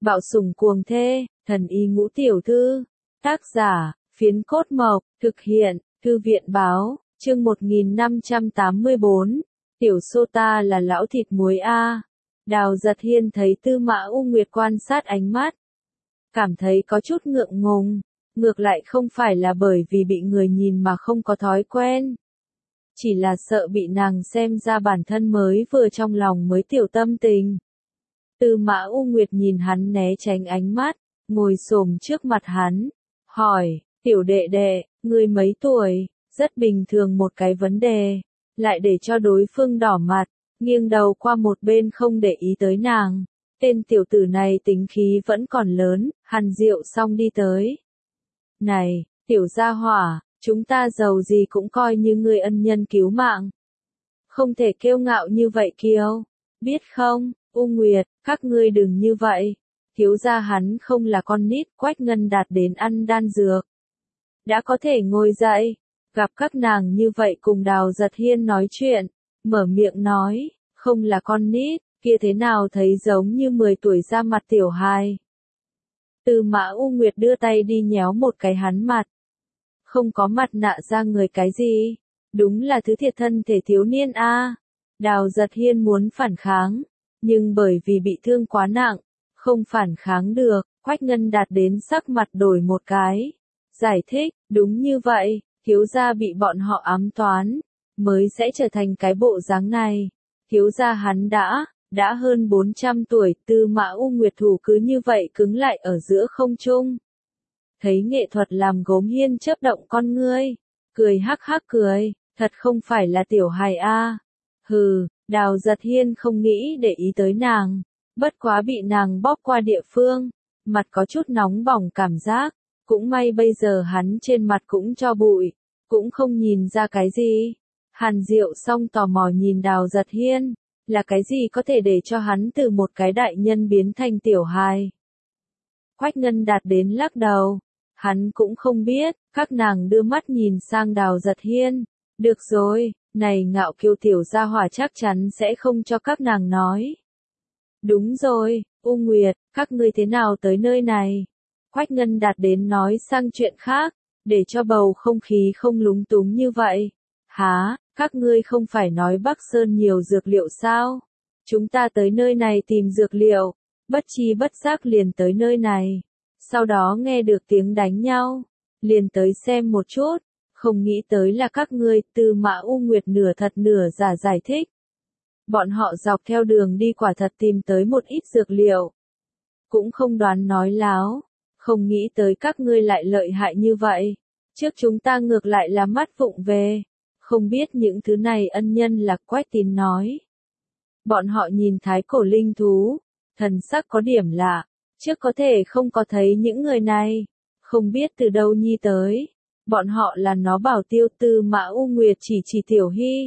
Bạo sủng cuồng thê, thần y ngũ tiểu thư. Tác giả, Phiến Cốt Mộc, thực hiện, Thư viện báo, chương 1584. Tiểu Sô ta là lão thịt muối a. Đào Giật Hiên thấy Tư Mã U Nguyệt quan sát ánh mắt, cảm thấy có chút ngượng ngùng, ngược lại không phải là bởi vì bị người nhìn mà không có thói quen. Chỉ là sợ bị nàng xem ra bản thân mới vừa trong lòng mới tiểu tâm tình. Tư Mã U Nguyệt nhìn hắn né tránh ánh mắt, ngồi xổm trước mặt hắn, hỏi, tiểu đệ đệ, ngươi mấy tuổi? Rất bình thường một cái vấn đề, lại để cho đối phương đỏ mặt, nghiêng đầu qua một bên không để ý tới nàng. Tên tiểu tử này tính khí vẫn còn lớn, Hàn Diệu xong đi tới. Này, tiểu gia hỏa, chúng ta giàu gì cũng coi như ngươi ân nhân cứu mạng. Không thể kiêu ngạo như vậy Kiều, biết không, U Nguyệt, các ngươi đừng như vậy. Thiếu gia hắn không là con nít, Quách Ngân Đạt đến ăn đan dược. Đã có thể ngồi dậy, gặp các nàng như vậy cùng Đào Giật Hiên nói chuyện, mở miệng nói, không là con nít, kia thế nào thấy giống như 10 tuổi ra mặt tiểu hài. Tư Mã U Nguyệt đưa tay đi nhéo một cái hắn mặt. Không có mặt nạ ra người cái gì, đúng là thứ thiệt thân thể thiếu niên a. Đào Giật Hiên muốn phản kháng, nhưng bởi vì bị thương quá nặng, không phản kháng được. Quách Ngân Đạt đến sắc mặt đổi một cái, giải thích, đúng như vậy, thiếu gia bị bọn họ ám toán, mới sẽ trở thành cái bộ dáng này. Thiếu gia hắn đã hơn 400 tuổi, Tư Mã U Nguyệt thủ cứ như vậy cứng lại ở giữa không trung. Thấy nghệ thuật làm gốm hiên chớp động con ngươi, cười hắc hắc cười, thật không phải là tiểu hài a. Hừ, Đào Giật Hiên không nghĩ để ý tới nàng, bất quá bị nàng bóp qua địa phương, mặt có chút nóng bỏng cảm giác, cũng may bây giờ hắn trên mặt cũng cho bụi, cũng không nhìn ra cái gì. Hàn Diệu xong tò mò nhìn Đào Giật Hiên, là cái gì có thể để cho hắn từ một cái đại nhân biến thành tiểu hài. Quách Ngân Đạt đến lắc đầu, hắn cũng không biết, các nàng đưa mắt nhìn sang Đào Giật Hiên, được rồi, này ngạo kiêu tiểu gia hỏa chắc chắn sẽ không cho các nàng nói. Đúng rồi, U Nguyệt, các ngươi thế nào tới nơi này? Quách Ngân Đạt đến nói sang chuyện khác, để cho bầu không khí không lúng túng như vậy. Hả, các ngươi không phải nói Bắc Sơn nhiều dược liệu sao? Chúng ta tới nơi này tìm dược liệu, bất chi bất giác liền tới nơi này. Sau đó nghe được tiếng đánh nhau, liền tới xem một chút, không nghĩ tới là các ngươi. Tư Mã U Nguyệt nửa thật nửa giả giải thích. Bọn họ dọc theo đường đi quả thật tìm tới một ít dược liệu. Cũng không đoán nói láo, không nghĩ tới các ngươi lại lợi hại như vậy. Trước chúng ta ngược lại là mắt vụng về, không biết những thứ này ân nhân là. Quách Tín nói. Bọn họ nhìn thái cổ linh thú, thần sắc có điểm lạ, trước có thể không có thấy những người này, không biết từ đâu nhi tới. Bọn họ là nó bảo tiêu. Tư Mã U Nguyệt chỉ Tiểu Hy.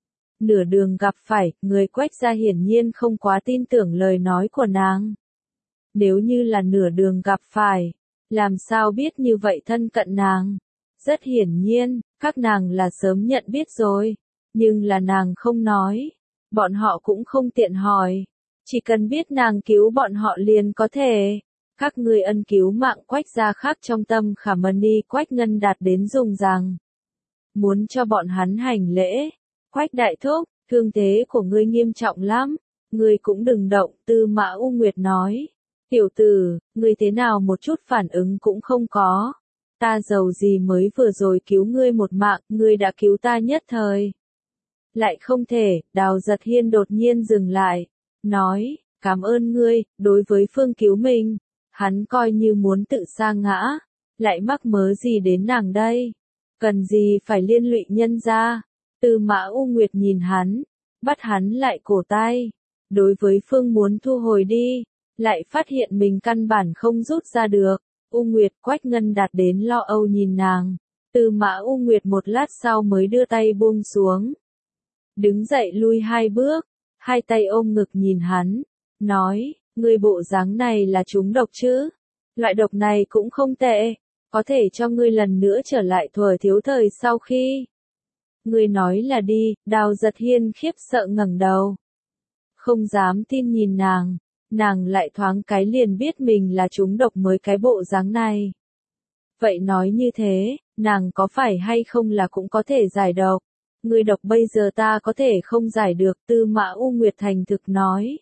Nửa đường gặp phải, người Quách gia hiển nhiên không quá tin tưởng lời nói của nàng. Nếu như là nửa đường gặp phải, làm sao biết như vậy thân cận nàng? Rất hiển nhiên, các nàng là sớm nhận biết rồi, nhưng là nàng không nói, bọn họ cũng không tiện hỏi, chỉ cần biết nàng cứu bọn họ liền có thể. Các ngươi ân cứu mạng Quách gia khác trong tâm khả mani. Quách Ngân Đạt đến dùng rằng, muốn cho bọn hắn hành lễ. Quách đại thúc, thương thế của ngươi nghiêm trọng lắm, ngươi cũng đừng động. Tư Mã U Nguyệt nói, tiểu tử, ngươi thế nào một chút phản ứng cũng không có. Ta giàu gì mới vừa rồi cứu ngươi một mạng, ngươi đã cứu ta nhất thời. Lại không thể. Đào Giật Hiên đột nhiên dừng lại, nói, cảm ơn ngươi. Đối với phương cứu mình, hắn coi như muốn tự sa ngã, lại mắc mớ gì đến nàng đây? Cần gì phải liên lụy nhân gia? Tư Mã U Nguyệt nhìn hắn, bắt hắn lại cổ tay. Đối với phương muốn thu hồi đi, lại phát hiện mình căn bản không rút ra được. U Nguyệt. Quách Ngân Đạt đến lo âu nhìn nàng. Tư Mã U Nguyệt một lát sau mới đưa tay buông xuống. Đứng dậy lui 2 bước, hai tay ôm ngực nhìn hắn, nói, ngươi bộ dáng này là trúng độc chứ? Loại độc này cũng không tệ, có thể cho ngươi lần nữa trở lại thuở thiếu thời sau khi. Ngươi nói là đi. Đào Giật Hiên khiếp sợ ngẩng đầu, không dám tin nhìn nàng. nàng lại thoáng cái liền biết mình là trúng độc mới cái bộ dáng này. Vậy nói như thế, nàng có phải hay không là cũng có thể giải độc? Ngươi độc bây giờ ta có thể không giải được, Tư Mã U Nguyệt thành thực nói.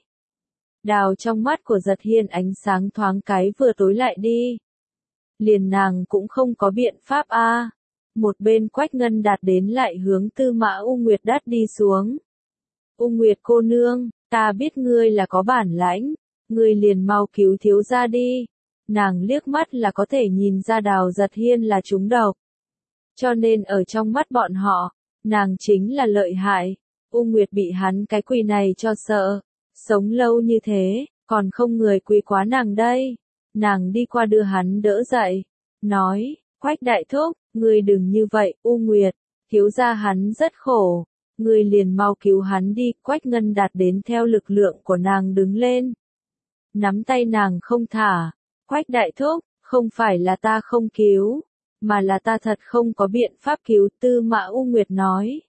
Đào trong mắt của Giật Hiên ánh sáng thoáng cái vừa tối lại đi. Liền nàng cũng không có biện pháp a. Một bên Quách Ngân Đạt đến lại hướng Tư Mã U Nguyệt đắt đi xuống. U Nguyệt cô nương, ta biết ngươi là có bản lãnh, ngươi liền mau cứu thiếu gia đi. Nàng liếc mắt là có thể nhìn ra Đào Giật Hiên là trúng độc. Cho nên ở trong mắt bọn họ, nàng chính là lợi hại. U Nguyệt bị hắn cái quỷ này cho sợ. Sống lâu như thế, còn không người quý quá nàng đây. Nàng đi qua đưa hắn đỡ dậy. Nói, Quách đại thúc, ngươi đừng như vậy, U Nguyệt. Thiếu gia hắn rất khổ. Ngươi liền mau cứu hắn đi. Quách Ngân Đạt đến theo lực lượng của nàng đứng lên. Nắm tay nàng không thả. Quách đại thúc, không phải là ta không cứu, mà là ta thật không có biện pháp cứu, Tư Mã U Nguyệt nói.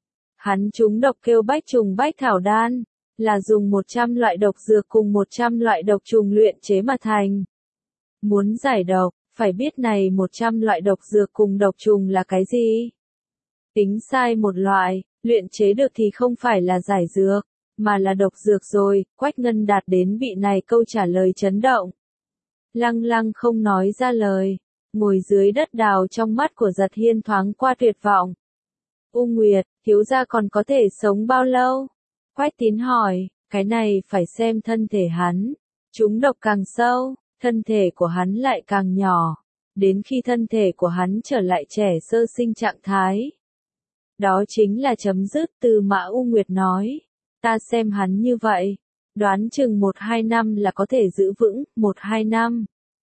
Hắn trúng độc kêu bách trùng bách thảo đan, là dùng 100 loại độc dược cùng 100 loại độc trùng luyện chế mà thành. Muốn giải độc, phải biết này 100 loại độc dược cùng độc trùng là cái gì? Tính sai một loại, luyện chế được thì không phải là giải dược, mà là độc dược rồi. Quách Ngân Đạt đến bị này câu trả lời chấn động. Lăng lăng không nói ra lời, ngồi dưới đất đào trong mắt của Giật Hiên thoáng qua tuyệt vọng. U Nguyệt, thiếu gia còn có thể sống bao lâu? Quách Tín hỏi, cái này phải xem thân thể hắn. Trúng độc càng sâu, thân thể của hắn lại càng nhỏ. Đến khi thân thể của hắn trở lại trẻ sơ sinh trạng thái. Đó chính là chấm dứt, Tư Mã U Nguyệt nói. Ta xem hắn như vậy. Đoán chừng 1-2 năm là có thể giữ vững, 1-2 năm.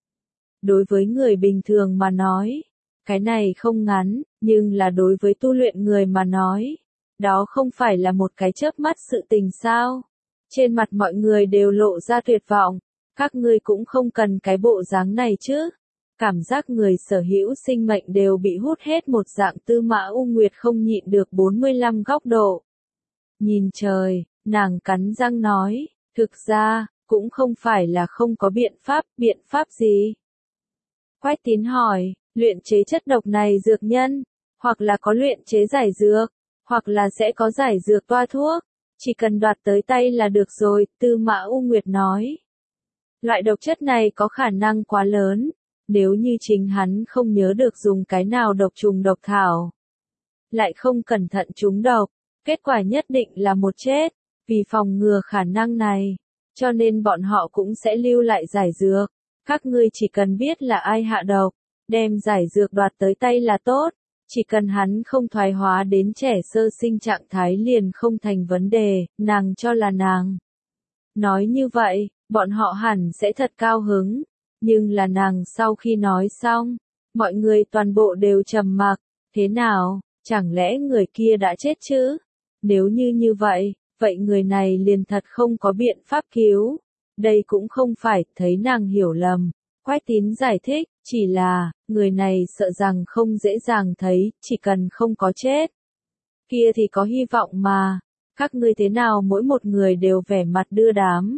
Đối với người bình thường mà nói, cái này không ngắn, nhưng là đối với tu luyện người mà nói, đó không phải là một cái chớp mắt sự tình sao. Trên mặt mọi người đều lộ ra tuyệt vọng, các ngươi cũng không cần cái bộ dáng này chứ. Cảm giác người sở hữu sinh mệnh đều bị hút hết một dạng. Tư Mã U Nguyệt không nhịn được 45 góc độ. Nhìn trời, nàng cắn răng nói. Thực ra, cũng không phải là không có biện pháp gì? Quách Tín hỏi, luyện chế chất độc này dược nhân, hoặc là có luyện chế giải dược, hoặc là sẽ có giải dược toa thuốc, chỉ cần đoạt tới tay là được rồi, Tư Mã U Nguyệt nói. Loại độc chất này có khả năng quá lớn, nếu như chính hắn không nhớ được dùng cái nào độc trùng độc thảo, lại không cẩn thận trúng độc, kết quả nhất định là một chết. Vì phòng ngừa khả năng này, cho nên bọn họ cũng sẽ lưu lại giải dược. Các ngươi chỉ cần biết là ai hạ độc, đem giải dược đoạt tới tay là tốt. Chỉ cần hắn không thoái hóa đến trẻ sơ sinh trạng thái liền không thành vấn đề, nàng cho là nàng. Nói như vậy, bọn họ hẳn sẽ thật cao hứng. Nhưng là nàng sau khi nói xong, mọi người toàn bộ đều trầm mặc. Thế nào, chẳng lẽ người kia đã chết chứ? Nếu như vậy, vậy người này liền thật không có biện pháp cứu. Đây cũng không phải, thấy nàng hiểu lầm. Quách Tín giải thích, chỉ là, người này sợ rằng không dễ dàng thấy, chỉ cần không có chết. Kia thì có hy vọng mà. Các ngươi thế nào mỗi một người đều vẻ mặt đưa đám.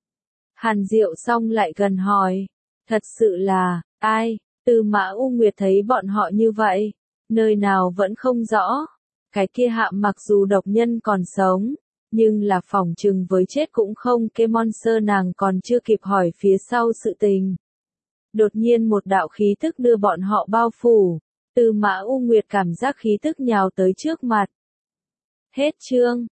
Hàn Diệu xong lại gần hỏi. Thật sự là, ai? Tư Mã U Nguyệt thấy bọn họ như vậy. Nơi nào vẫn không rõ. Cái kia Hạ mặc dù độc nhân còn sống, nhưng là phỏng chừng với chết cũng không. Cái Monster nàng còn chưa kịp hỏi phía sau sự tình. Đột nhiên một đạo khí tức đưa bọn họ bao phủ. Tư Mã U Nguyệt cảm giác khí tức nhào tới trước mặt. Hết chương.